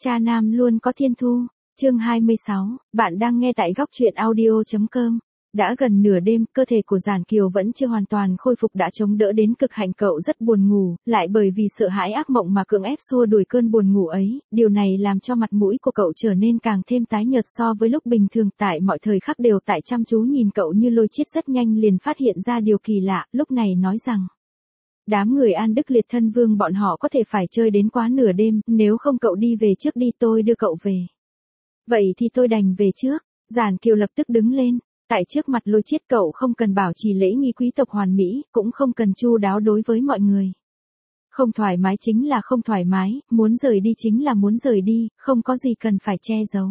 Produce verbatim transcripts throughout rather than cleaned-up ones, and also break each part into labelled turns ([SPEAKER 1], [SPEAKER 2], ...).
[SPEAKER 1] Cha nam luôn có thiên thu, chương hai mươi sáu, bạn đang nghe tại góc truyện audio chấm com. Đã gần nửa đêm, cơ thể của Giản Kiều vẫn chưa hoàn toàn khôi phục đã chống đỡ đến cực hạn, cậu rất buồn ngủ, lại bởi vì sợ hãi ác mộng mà cưỡng ép xua đuổi cơn buồn ngủ ấy, điều này làm cho mặt mũi của cậu trở nên càng thêm tái nhợt so với lúc bình thường, tại mọi thời khắc đều tại chăm chú nhìn cậu như Lôi Chiết rất nhanh liền phát hiện ra điều kỳ lạ, lúc này nói rằng. Đám người An Đức Liệt thân vương bọn họ có thể phải chơi đến quá nửa đêm, nếu không cậu đi về trước đi, tôi đưa cậu về. Vậy thì tôi đành về trước. Giản Kiều lập tức đứng lên, tại trước mặt Lôi Chiết cậu không cần bảo trì lễ nghi quý tộc hoàn mỹ, cũng không cần chu đáo đối với mọi người. Không thoải mái chính là không thoải mái, muốn rời đi chính là muốn rời đi, không có gì cần phải che giấu.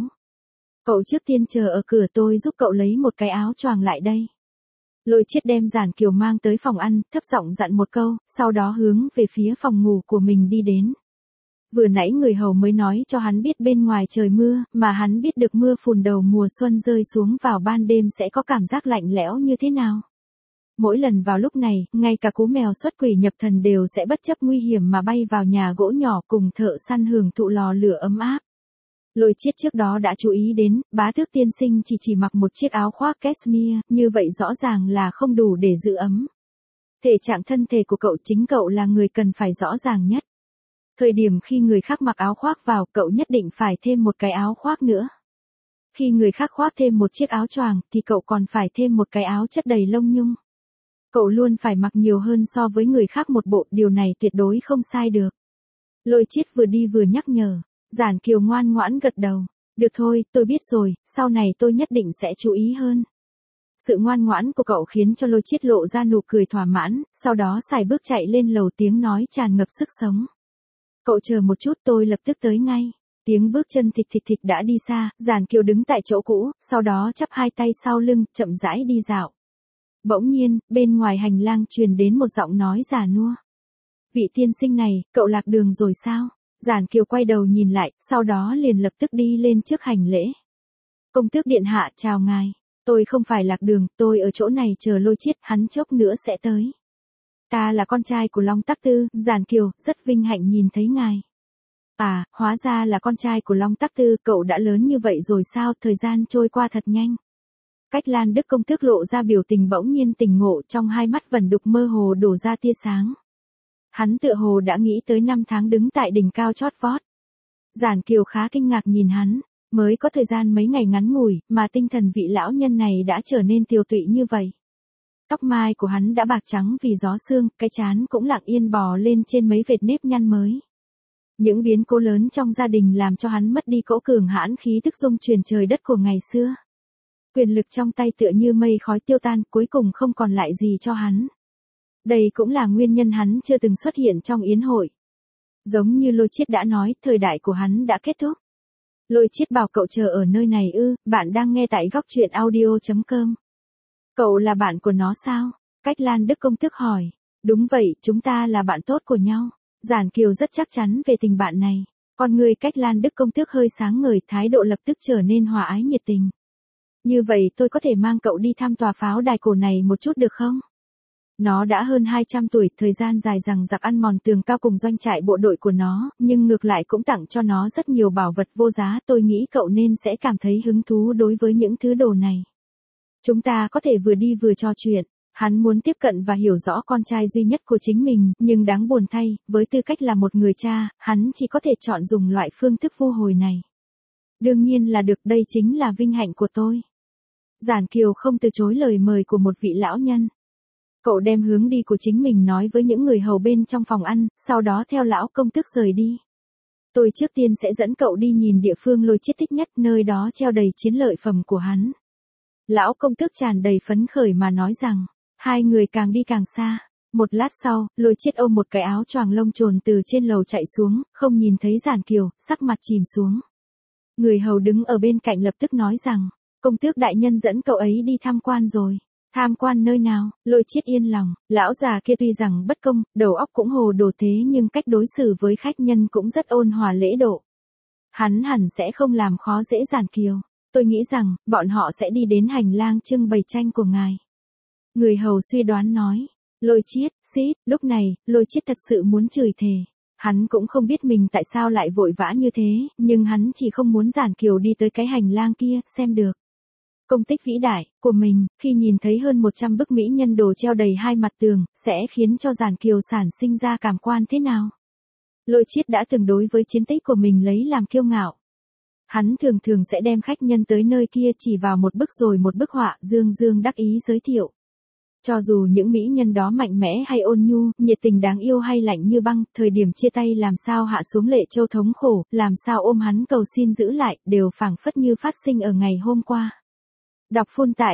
[SPEAKER 1] Cậu trước tiên chờ ở cửa, tôi giúp cậu lấy một cái áo choàng lại đây. Lôi Chiết đem Giản Kiều mang tới phòng ăn, thấp giọng dặn một câu, sau đó hướng về phía phòng ngủ của mình đi đến. Vừa nãy người hầu mới nói cho hắn biết bên ngoài trời mưa, mà hắn biết được mưa phùn đầu mùa xuân rơi xuống vào ban đêm sẽ có cảm giác lạnh lẽo như thế nào. Mỗi lần vào lúc này, ngay cả cú mèo xuất quỷ nhập thần đều sẽ bất chấp nguy hiểm mà bay vào nhà gỗ nhỏ cùng thợ săn hưởng thụ lò lửa ấm áp. Lôi Chiết trước đó đã chú ý đến, bá thước tiên sinh chỉ chỉ mặc một chiếc áo khoác cashmere, như vậy rõ ràng là không đủ để giữ ấm. Thể trạng thân thể của cậu, chính cậu là người cần phải rõ ràng nhất. Thời điểm khi người khác mặc áo khoác vào, cậu nhất định phải thêm một cái áo khoác nữa. Khi người khác khoác thêm một chiếc áo choàng, thì cậu còn phải thêm một cái áo chất đầy lông nhung. Cậu luôn phải mặc nhiều hơn so với người khác một bộ, điều này tuyệt đối không sai được. Lôi Chiết vừa đi vừa nhắc nhở. Giản Kiều ngoan ngoãn gật đầu. Được thôi, tôi biết rồi, sau này tôi nhất định sẽ chú ý hơn. Sự ngoan ngoãn của cậu khiến cho Lôi Chiết lộ ra nụ cười thỏa mãn, sau đó sải bước chạy lên lầu, tiếng nói tràn ngập sức sống. Cậu chờ một chút, tôi lập tức tới ngay. Tiếng bước chân thịch thịch thịch đã đi xa, Giản Kiều đứng tại chỗ cũ, sau đó chắp hai tay sau lưng, chậm rãi đi dạo. Bỗng nhiên, bên ngoài hành lang truyền đến một giọng nói già nua. Vị tiên sinh này, cậu lạc đường rồi sao? Giản Kiều quay đầu nhìn lại, sau đó liền lập tức đi lên trước hành lễ. Công tước điện hạ, chào ngài. Tôi không phải lạc đường, tôi ở chỗ này chờ Lôi Chiết, hắn chốc nữa sẽ tới. Ta là con trai của Long Tắc Tư, Giản Kiều, rất vinh hạnh nhìn thấy ngài. À, hóa ra là con trai của Long Tắc Tư, cậu đã lớn như vậy rồi sao, thời gian trôi qua thật nhanh. Cách Lan Đức công tước lộ ra biểu tình bỗng nhiên tỉnh ngộ, trong hai mắt vẩn đục mơ hồ đổ ra tia sáng. Hắn tựa hồ đã nghĩ tới năm tháng đứng tại đỉnh cao chót vót. Giản Kiều khá kinh ngạc nhìn hắn, mới có thời gian mấy ngày ngắn ngủi, mà tinh thần vị lão nhân này đã trở nên tiều tụy như vậy. Tóc mai của hắn đã bạc trắng vì gió sương, cái trán cũng lặng yên bò lên trên mấy vệt nếp nhăn mới. Những biến cố lớn trong gia đình làm cho hắn mất đi cỗ cường hãn khí tức dung truyền trời đất của ngày xưa. Quyền lực trong tay tựa như mây khói tiêu tan, cuối cùng không còn lại gì cho hắn. Đây cũng là nguyên nhân hắn chưa từng xuất hiện trong yến hội. Giống như Lôi Chiết đã nói, thời đại của hắn đã kết thúc. Lôi Chiết bảo cậu chờ ở nơi này ư? Bạn đang nghe tại góc truyện audio chấm com. Cậu là bạn của nó sao? Cách Lan Đức công tước hỏi. Đúng vậy, chúng ta là bạn tốt của nhau. Giản Kiều rất chắc chắn về tình bạn này. Con người Cách Lan Đức công tước hơi sáng ngời, thái độ lập tức trở nên hòa ái nhiệt tình. Như vậy tôi có thể mang cậu đi thăm tòa pháo đài cổ này một chút được không? Nó đã hơn hai trăm tuổi, thời gian dài rằng giặc ăn mòn tường cao cùng doanh trại bộ đội của nó, nhưng ngược lại cũng tặng cho nó rất nhiều bảo vật vô giá, tôi nghĩ cậu nên sẽ cảm thấy hứng thú đối với những thứ đồ này. Chúng ta có thể vừa đi vừa trò chuyện. Hắn muốn tiếp cận và hiểu rõ con trai duy nhất của chính mình, nhưng đáng buồn thay, với tư cách là một người cha, hắn chỉ có thể chọn dùng loại phương thức vô hồi này. Đương nhiên là được, đây chính là vinh hạnh của tôi. Giản Kiều không từ chối lời mời của một vị lão nhân. Cậu đem hướng đi của chính mình nói với những người hầu bên trong phòng ăn, sau đó theo lão công tước rời đi. Tôi trước tiên sẽ dẫn cậu đi nhìn địa phương Lôi Chiết thích nhất, nơi đó treo đầy chiến lợi phẩm của hắn. Lão công tước tràn đầy phấn khởi mà nói rằng, hai người càng đi càng xa. Một lát sau, Lôi Chiết ôm một cái áo choàng lông trồn từ trên lầu chạy xuống, không nhìn thấy Giản Kiều, sắc mặt chìm xuống. Người hầu đứng ở bên cạnh lập tức nói rằng, công tước đại nhân dẫn cậu ấy đi tham quan rồi. Tham quan nơi nào? Lôi Chiết yên lòng, lão già kia tuy rằng bất công, đầu óc cũng hồ đồ thế nhưng cách đối xử với khách nhân cũng rất ôn hòa lễ độ. Hắn hẳn sẽ không làm khó dễ Giản Kiều. Tôi nghĩ rằng, bọn họ sẽ đi đến hành lang trưng bày tranh của ngài. Người hầu suy đoán nói. Lôi Chiết, xít, lúc này, Lôi Chiết thật sự muốn chửi thề. Hắn cũng không biết mình tại sao lại vội vã như thế, nhưng hắn chỉ không muốn Giản Kiều đi tới cái hành lang kia, xem được công tích vĩ đại của mình, khi nhìn thấy hơn một trăm bức mỹ nhân đồ treo đầy hai mặt tường, sẽ khiến cho Giản Kiều sản sinh ra cảm quan thế nào. Lôi Chiết đã từng đối với chiến tích của mình lấy làm kiêu ngạo. Hắn thường thường sẽ đem khách nhân tới nơi kia chỉ vào một bức rồi một bức họa, dương dương đắc ý giới thiệu. Cho dù những mỹ nhân đó mạnh mẽ hay ôn nhu, nhiệt tình đáng yêu hay lạnh như băng, thời điểm chia tay làm sao hạ xuống lệ châu thống khổ, làm sao ôm hắn cầu xin giữ lại, đều phảng phất như phát sinh ở ngày hôm qua. Đọc full tại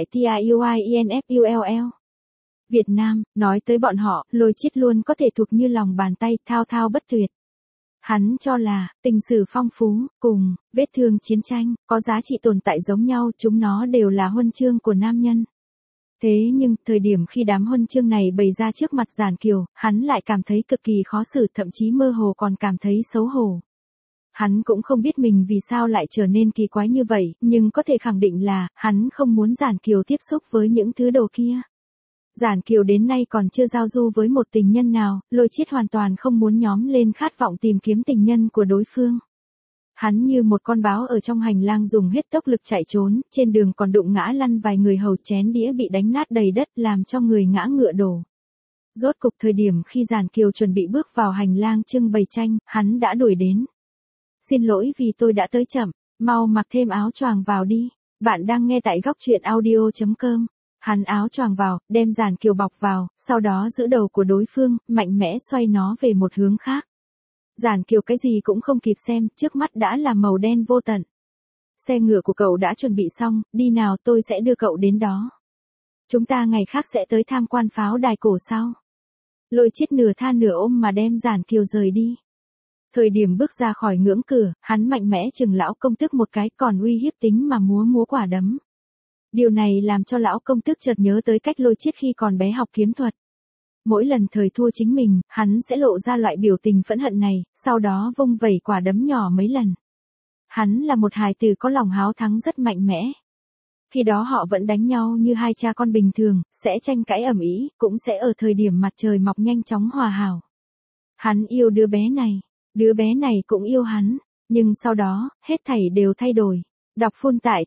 [SPEAKER 1] tiuinfull. Việt Nam, nói tới bọn họ, Lôi Chiết luôn có thể thuộc như lòng bàn tay, thao thao bất tuyệt. Hắn cho là, tình sử phong phú, cùng, vết thương chiến tranh, có giá trị tồn tại giống nhau, chúng nó đều là huân chương của nam nhân. Thế nhưng, thời điểm khi đám huân chương này bày ra trước mặt Giản Kiều, hắn lại cảm thấy cực kỳ khó xử, thậm chí mơ hồ còn cảm thấy xấu hổ. Hắn cũng không biết mình vì sao lại trở nên kỳ quái như vậy, nhưng có thể khẳng định là, hắn không muốn Giản Kiều tiếp xúc với những thứ đồ kia. Giản Kiều đến nay còn chưa giao du với một tình nhân nào, Lôi Chiết hoàn toàn không muốn nhóm lên khát vọng tìm kiếm tình nhân của đối phương. Hắn như một con báo ở trong hành lang dùng hết tốc lực chạy trốn, trên đường còn đụng ngã lăn vài người hầu, chén đĩa bị đánh nát đầy đất làm cho người ngã ngựa đổ. Rốt cục thời điểm khi Giản Kiều chuẩn bị bước vào hành lang trưng bày tranh, hắn đã đuổi đến. Xin lỗi vì tôi đã tới chậm, mau mặc thêm áo choàng vào đi. Bạn đang nghe tại góc truyện audio chấm com. Hắn áo choàng vào, đem Giản Kiều bọc vào, sau đó giữ đầu của đối phương, mạnh mẽ xoay nó về một hướng khác. Giản Kiều cái gì cũng không kịp xem, trước mắt đã là màu đen vô tận. Xe ngựa của cậu đã chuẩn bị xong, đi nào, tôi sẽ đưa cậu đến đó. Chúng ta ngày khác sẽ tới tham quan pháo đài cổ sao? Lôi Chiết nửa tha nửa ôm mà đem Giản Kiều rời đi. Thời điểm bước ra khỏi ngưỡng cửa, hắn mạnh mẽ chừng lão công tước một cái, còn uy hiếp tính mà múa múa quả đấm. Điều này làm cho lão công tước chợt nhớ tới cách Lôi Chiết khi còn bé học kiếm thuật. Mỗi lần thời thua chính mình, hắn sẽ lộ ra loại biểu tình phẫn hận này, sau đó vung vẩy quả đấm nhỏ mấy lần. Hắn là một hài tử có lòng háo thắng rất mạnh mẽ. Khi đó họ vẫn đánh nhau như hai cha con bình thường, sẽ tranh cãi ầm ĩ, cũng sẽ ở thời điểm mặt trời mọc nhanh chóng hòa hảo. Hắn yêu đứa bé này, đứa bé này cũng yêu hắn, nhưng sau đó, hết thảy đều thay đổi. Đọc full tại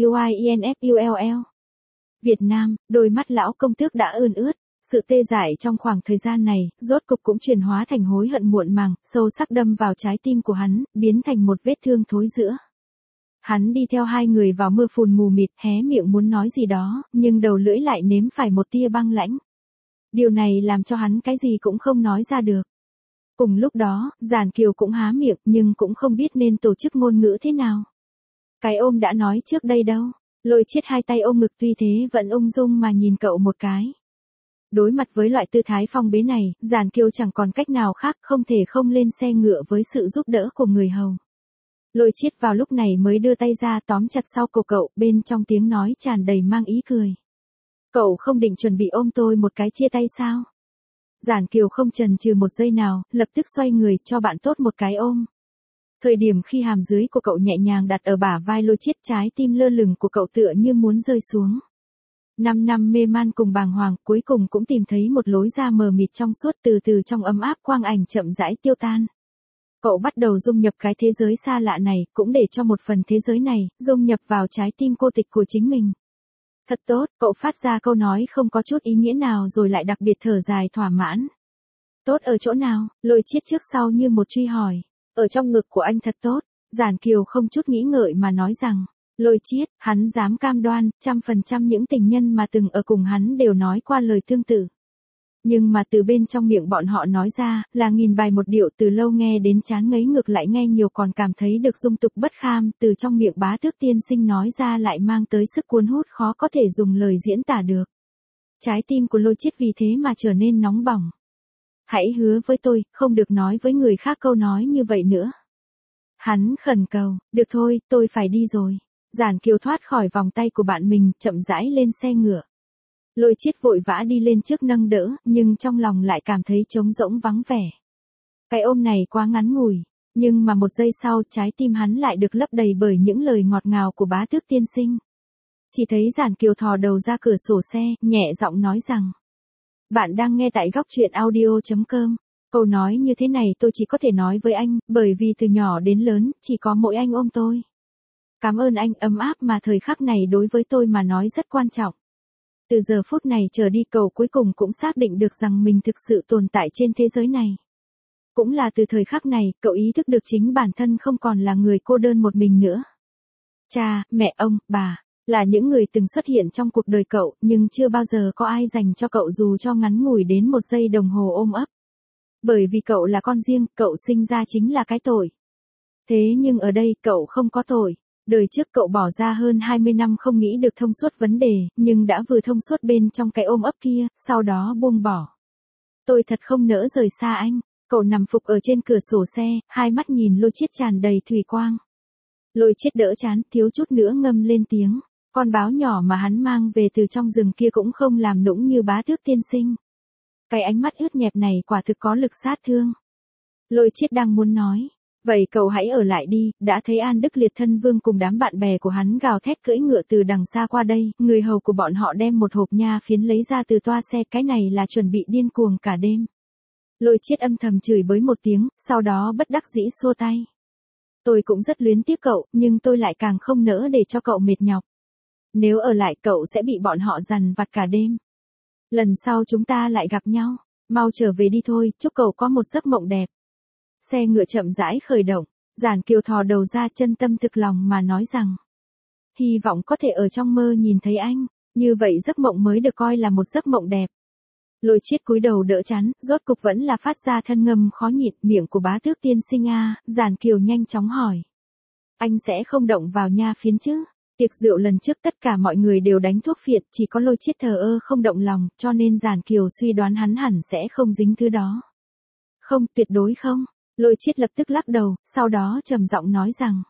[SPEAKER 1] tiuinfull. Việt Nam, đôi mắt lão công tước đã ươn ướt. Sự tê dại trong khoảng thời gian này, rốt cục cũng chuyển hóa thành hối hận muộn màng, sâu sắc đâm vào trái tim của hắn, biến thành một vết thương thối rữa. Hắn đi theo hai người vào mưa phùn mù mịt, hé miệng muốn nói gì đó, nhưng đầu lưỡi lại nếm phải một tia băng lãnh. Điều này làm cho hắn cái gì cũng không nói ra được. Cùng lúc đó, Giản Kiều cũng há miệng, nhưng cũng không biết nên tổ chức ngôn ngữ thế nào. Cái ôm đã nói trước đây đâu. Lôi Chiết hai tay ôm ngực, tuy thế vẫn ung dung mà nhìn cậu một cái. Đối mặt với loại tư thái phong bế này, Giản Kiều chẳng còn cách nào khác, không thể không lên xe ngựa với sự giúp đỡ của người hầu. Lôi Chiết vào lúc này mới đưa tay ra tóm chặt sau cổ cậu, bên trong tiếng nói tràn đầy mang ý cười. Cậu không định chuẩn bị ôm tôi một cái chia tay sao? Giản Kiều không chần chừ một giây nào, lập tức xoay người cho bạn tốt một cái ôm. Thời điểm khi hàm dưới của cậu nhẹ nhàng đặt ở bả vai Lôi Chiết, trái tim lơ lửng của cậu tựa như muốn rơi xuống. Năm năm mê man cùng bàng hoàng, cuối cùng cũng tìm thấy một lối ra mờ mịt trong suốt, từ từ trong ấm áp quang ảnh chậm rãi tiêu tan. Cậu bắt đầu dung nhập cái thế giới xa lạ này, cũng để cho một phần thế giới này, dung nhập vào trái tim cô tịch của chính mình. Thật tốt, cậu phát ra câu nói không có chút ý nghĩa nào rồi lại đặc biệt thở dài thỏa mãn. Tốt ở chỗ nào? Lôi Chiết trước sau như một truy hỏi. Ở trong ngực của anh thật tốt. Giản Kiều không chút nghĩ ngợi mà nói rằng. Lôi Chiết, hắn dám cam đoan, trăm phần trăm những tình nhân mà từng ở cùng hắn đều nói qua lời tương tự. Nhưng mà từ bên trong miệng bọn họ nói ra, là nghìn bài một điệu, từ lâu nghe đến chán ngấy, ngược lại nghe nhiều còn cảm thấy được dung tục bất kham, từ trong miệng bá tước tiên sinh nói ra lại mang tới sức cuốn hút khó có thể dùng lời diễn tả được. Trái tim của Lôi Chiết vì thế mà trở nên nóng bỏng. Hãy hứa với tôi, không được nói với người khác câu nói như vậy nữa. Hắn khẩn cầu, được thôi, tôi phải đi rồi. Giản Kiều thoát khỏi vòng tay của bạn mình, chậm rãi lên xe ngựa. Lôi Chiết vội vã đi lên trước nâng đỡ, nhưng trong lòng lại cảm thấy trống rỗng vắng vẻ. Cái ôm này quá ngắn ngủi, nhưng mà một giây sau trái tim hắn lại được lấp đầy bởi những lời ngọt ngào của bá tước tiên sinh. Chỉ thấy Giản Kiều thò đầu ra cửa sổ xe, nhẹ giọng nói rằng. Bạn đang nghe tại góc truyện audio chấm com. Câu nói như thế này tôi chỉ có thể nói với anh, bởi vì từ nhỏ đến lớn, chỉ có mỗi anh ôm tôi. Cảm ơn anh, ấm áp mà thời khắc này đối với tôi mà nói rất quan trọng. Từ giờ phút này trở đi cậu cuối cùng cũng xác định được rằng mình thực sự tồn tại trên thế giới này. Cũng là từ thời khắc này, cậu ý thức được chính bản thân không còn là người cô đơn một mình nữa. Cha, mẹ, ông, bà, là những người từng xuất hiện trong cuộc đời cậu, nhưng chưa bao giờ có ai dành cho cậu dù cho ngắn ngủi đến một giây đồng hồ ôm ấp. Bởi vì cậu là con riêng, cậu sinh ra chính là cái tội. Thế nhưng ở đây cậu không có tội. Đời trước cậu bỏ ra hơn hai mươi năm không nghĩ được thông suốt vấn đề, nhưng đã vừa thông suốt bên trong cái ôm ấp kia, sau đó buông bỏ. Tôi thật không nỡ rời xa anh. Cậu nằm phục ở trên cửa sổ xe, hai mắt nhìn Lôi Chiết tràn đầy thủy quang. Lôi Chiết đỡ chán, thiếu chút nữa ngâm lên tiếng. Con báo nhỏ mà hắn mang về từ trong rừng kia cũng không làm nũng như Bá Tước tiên sinh. Cái ánh mắt ướt nhẹp này quả thực có lực sát thương. Lôi Chiết đang muốn nói. Vậy cậu hãy ở lại đi, đã thấy An Đức Liệt thân vương cùng đám bạn bè của hắn gào thét cưỡi ngựa từ đằng xa qua đây, người hầu của bọn họ đem một hộp nha phiến lấy ra từ toa xe, cái này là chuẩn bị điên cuồng cả đêm. Lôi Chiết âm thầm chửi bới một tiếng, sau đó bất đắc dĩ xua tay. Tôi cũng rất luyến tiếc cậu, nhưng tôi lại càng không nỡ để cho cậu mệt nhọc. Nếu ở lại cậu sẽ bị bọn họ dằn vặt cả đêm. Lần sau chúng ta lại gặp nhau, mau trở về đi thôi, chúc cậu có một giấc mộng đẹp. Xe ngựa chậm rãi khởi động, Giản Kiều thò đầu ra, chân tâm thực lòng mà nói rằng. Hy vọng có thể ở trong mơ nhìn thấy anh, như vậy giấc mộng mới được coi là một giấc mộng đẹp. Lôi Chiết cúi đầu đỡ chán, rốt cục vẫn là phát ra thân ngâm khó nhịn, miệng của Bá Tước tiên sinh a, Giản Kiều nhanh chóng hỏi. Anh sẽ không động vào nha phiến chứ? Tiệc rượu lần trước tất cả mọi người đều đánh thuốc phiện, chỉ có Lôi Chiết thờ ơ không động lòng, cho nên Giản Kiều suy đoán hắn hẳn sẽ không dính thứ đó. Không, tuyệt đối không. Lôi Chiết lập tức lắc đầu, sau đó trầm giọng nói rằng.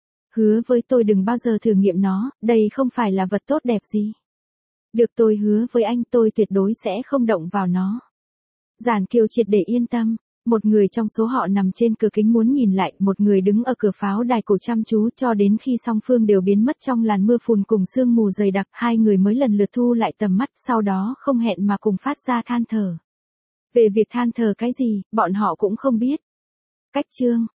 [SPEAKER 1] Hứa với tôi đừng bao giờ thử nghiệm nó, đây không phải là vật tốt đẹp gì. Được, tôi hứa với anh tôi tuyệt đối sẽ không động vào nó. Giản Kiều triệt để yên tâm, một người trong số họ nằm trên cửa kính muốn nhìn lại, một người đứng ở cửa pháo đài cổ chăm chú cho đến khi song phương đều biến mất trong làn mưa phùn cùng sương mù dày đặc, hai người mới lần lượt thu lại tầm mắt, sau đó không hẹn mà cùng phát ra than thở. Về việc than thở cái gì, bọn họ cũng không biết. Cách chương